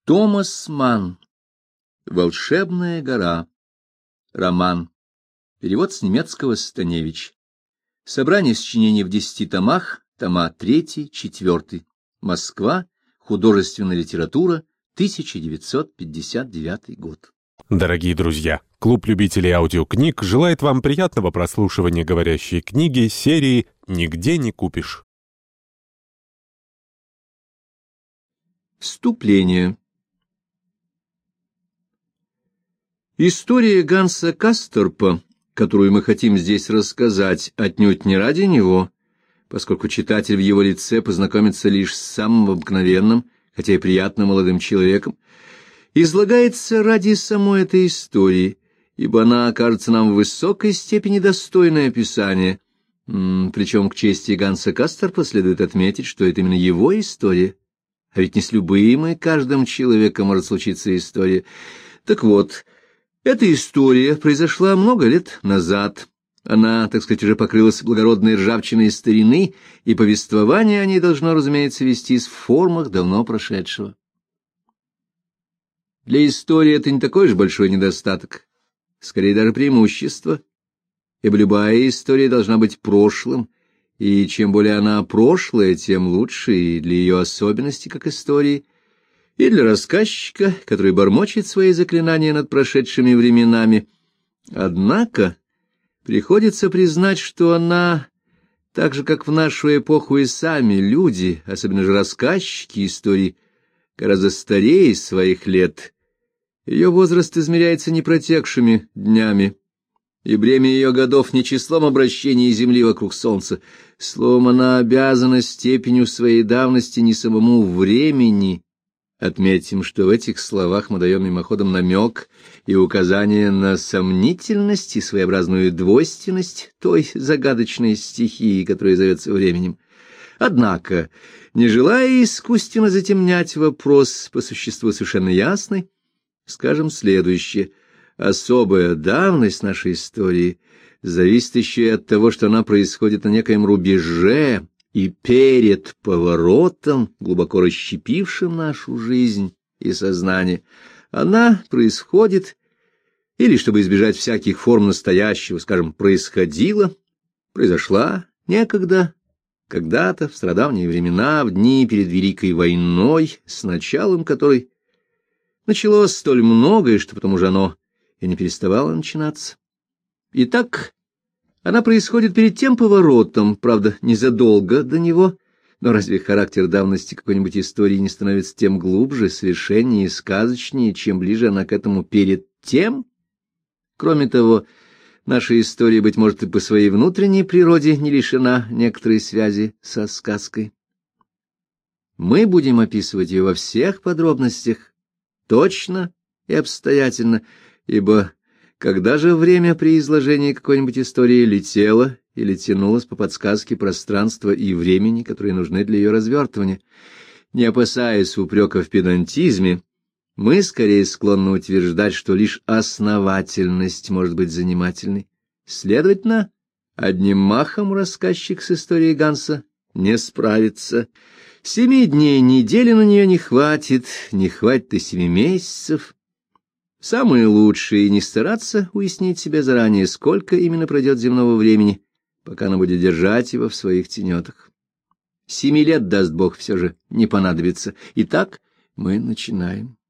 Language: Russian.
Томас Манн. «Волшебная гора». Роман. Перевод с немецкого Станевич. Собрание сочинений в 10 томах, тома 3, 4. Москва. Художественная литература. 1959 год. Дорогие друзья, клуб любителей аудиокниг желает вам приятного прослушивания говорящей книги серии «Нигде не купишь». Вступление. История Ганса Касторпа, которую мы хотим здесь рассказать, отнюдь не ради него, поскольку читатель в его лице познакомится лишь с самым обыкновенным, хотя и приятным молодым человеком, излагается ради самой этой истории, ибо она окажется нам в высокой степени достойной описания. Причем к чести Ганса Касторпа следует отметить, что это именно его история. А ведь не с любым и каждым человеком может случиться история. Так вот, эта история произошла много лет назад. Она, так сказать, уже покрылась благородной ржавчиной старины, и повествование о ней должно, разумеется, вестись в формах давно прошедшего. Для истории это не такой уж большой недостаток, скорее даже преимущество, ибо любая история должна быть прошлым, и чем более она прошлая, тем лучше и для ее особенностей как истории, и для рассказчика, который бормочет свои заклинания над прошедшими временами. Однако приходится признать, что она, так же как в нашу эпоху и сами люди, особенно же рассказчики историй, гораздо старее своих лет. Ее возраст измеряется не протекшими днями, и бремя ее годов не числом обращения Земли вокруг Солнца. Словом, она обязана степенью своей давности не самому времени. Отметим, что в этих словах мы даем мимоходом намек и указание на сомнительность и своеобразную двойственность той загадочной стихии, которая зовется временем. Однако, не желая искусственно затемнять вопрос по существу совершенно ясный, скажем следующее. Особая давность нашей истории зависит еще и от того, что она происходит на некоем рубеже и перед поворотом, глубоко расщепившим нашу жизнь и сознание. Она происходит, или, чтобы избежать всяких форм настоящего, скажем, происходила, произошла некогда, когда-то, в стародавние времена, в дни перед Великой войной, с началом которой началось столь многое, что потому же оно и не переставало начинаться. Итак, она происходит перед тем поворотом, правда, незадолго до него, но разве характер давности какой-нибудь истории не становится тем глубже, совершеннее и сказочнее, чем ближе она к этому перед тем? Кроме того, наша история, быть может, и по своей внутренней природе не лишена некоторой связи со сказкой. Мы будем описывать ее во всех подробностях, точно и обстоятельно, ибо когда же время при изложении какой-нибудь истории летело или тянулось по подсказке пространства и времени, которые нужны для ее развертывания, не опасаясь упрека в педантизме, мы скорее склонны утверждать, что лишь основательность может быть занимательной. Следовательно, одним махом рассказчик с историей Ганса не справится. 7 дней недели на нее не хватит и 7 месяцев. Самое лучшее — не стараться уяснить себе заранее, сколько именно пройдет земного времени, пока она будет держать его в своих тенетах. 7 лет, даст Бог, все же не понадобится. Итак, мы начинаем.